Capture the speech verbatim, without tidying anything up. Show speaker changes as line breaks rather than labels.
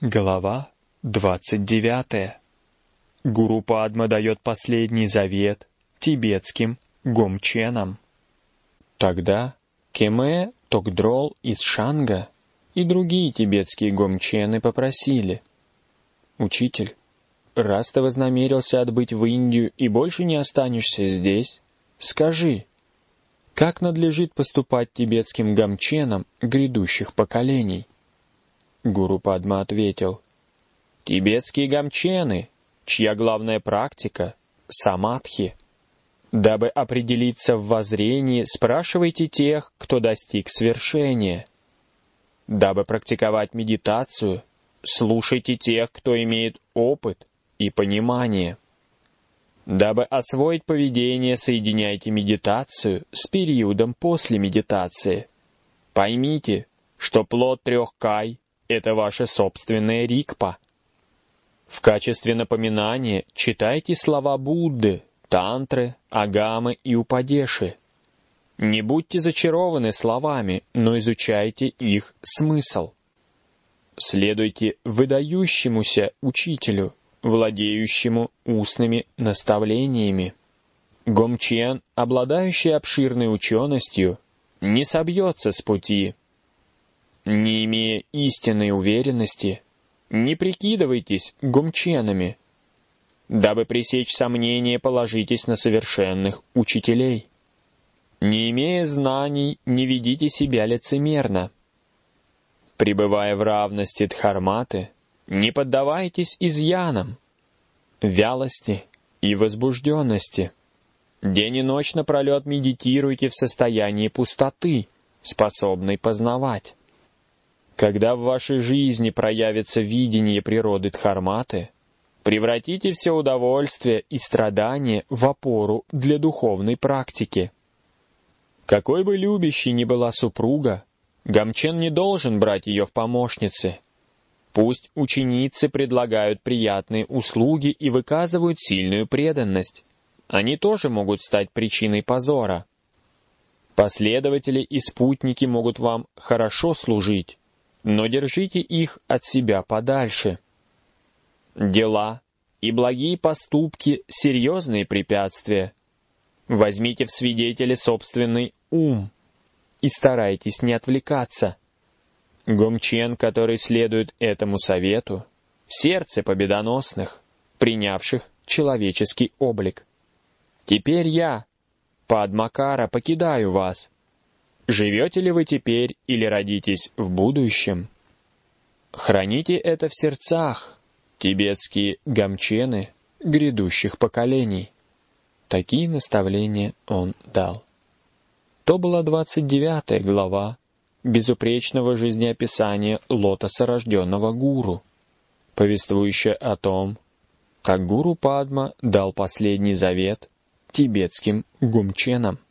Глава двадцать девятая. Гуру Падма дает последний завет тибетским гомченам. Тогда Кеме Токдрол из Шанга и другие тибетские гомчены попросили: «Учитель, раз ты вознамерился отбыть в Индию и больше не останешься здесь, скажи, как надлежит поступать тибетским гомченам грядущих поколений?» Гуру Падма ответил: «Тибетские гомчены, чья главная практика — самадхи. Дабы определиться в воззрении, спрашивайте тех, кто достиг свершения. Дабы практиковать медитацию, слушайте тех, кто имеет опыт и понимание. Дабы освоить поведение, соединяйте медитацию с периодом после медитации. Поймите, что плод трех кай — это ваша собственная рикпа. В качестве напоминания читайте слова Будды, тантры, агамы и упадеши. Не будьте зачарованы словами, но изучайте их смысл. Следуйте выдающемуся учителю, владеющему устными наставлениями. Гомчен, обладающий обширной ученостью, не собьется с пути. Не имея истинной уверенности, не прикидывайтесь гомченами. Дабы пресечь сомнения, положитесь на совершенных учителей. Не имея знаний, не ведите себя лицемерно. Пребывая в равности дхарматы, не поддавайтесь изъянам, вялости и возбужденности. День и ночь напролет медитируйте в состоянии пустоты, способной познавать. Когда в вашей жизни проявится видение природы дхарматы, превратите все удовольствия и страдания в опору для духовной практики. Какой бы любящей ни была супруга, гомчен не должен брать ее в помощницы. Пусть ученицы предлагают приятные услуги и выказывают сильную преданность. Они тоже могут стать причиной позора. Последователи и спутники могут вам хорошо служить, но держите их от себя подальше. Дела и благие поступки — серьезные препятствия. Возьмите в свидетели собственный ум и старайтесь не отвлекаться. Гомчен, который следует этому совету, в сердце победоносных, принявших человеческий облик. Теперь я, Падмакара, покидаю вас. Живете ли вы теперь или родитесь в будущем? Храните это в сердцах, тибетские гомчены грядущих поколений». Такие наставления он дал. То была двадцать девятая глава безупречного жизнеописания лотоса рожденного гуру, повествующая о том, как гуру Падма дал последний завет тибетским гомченам.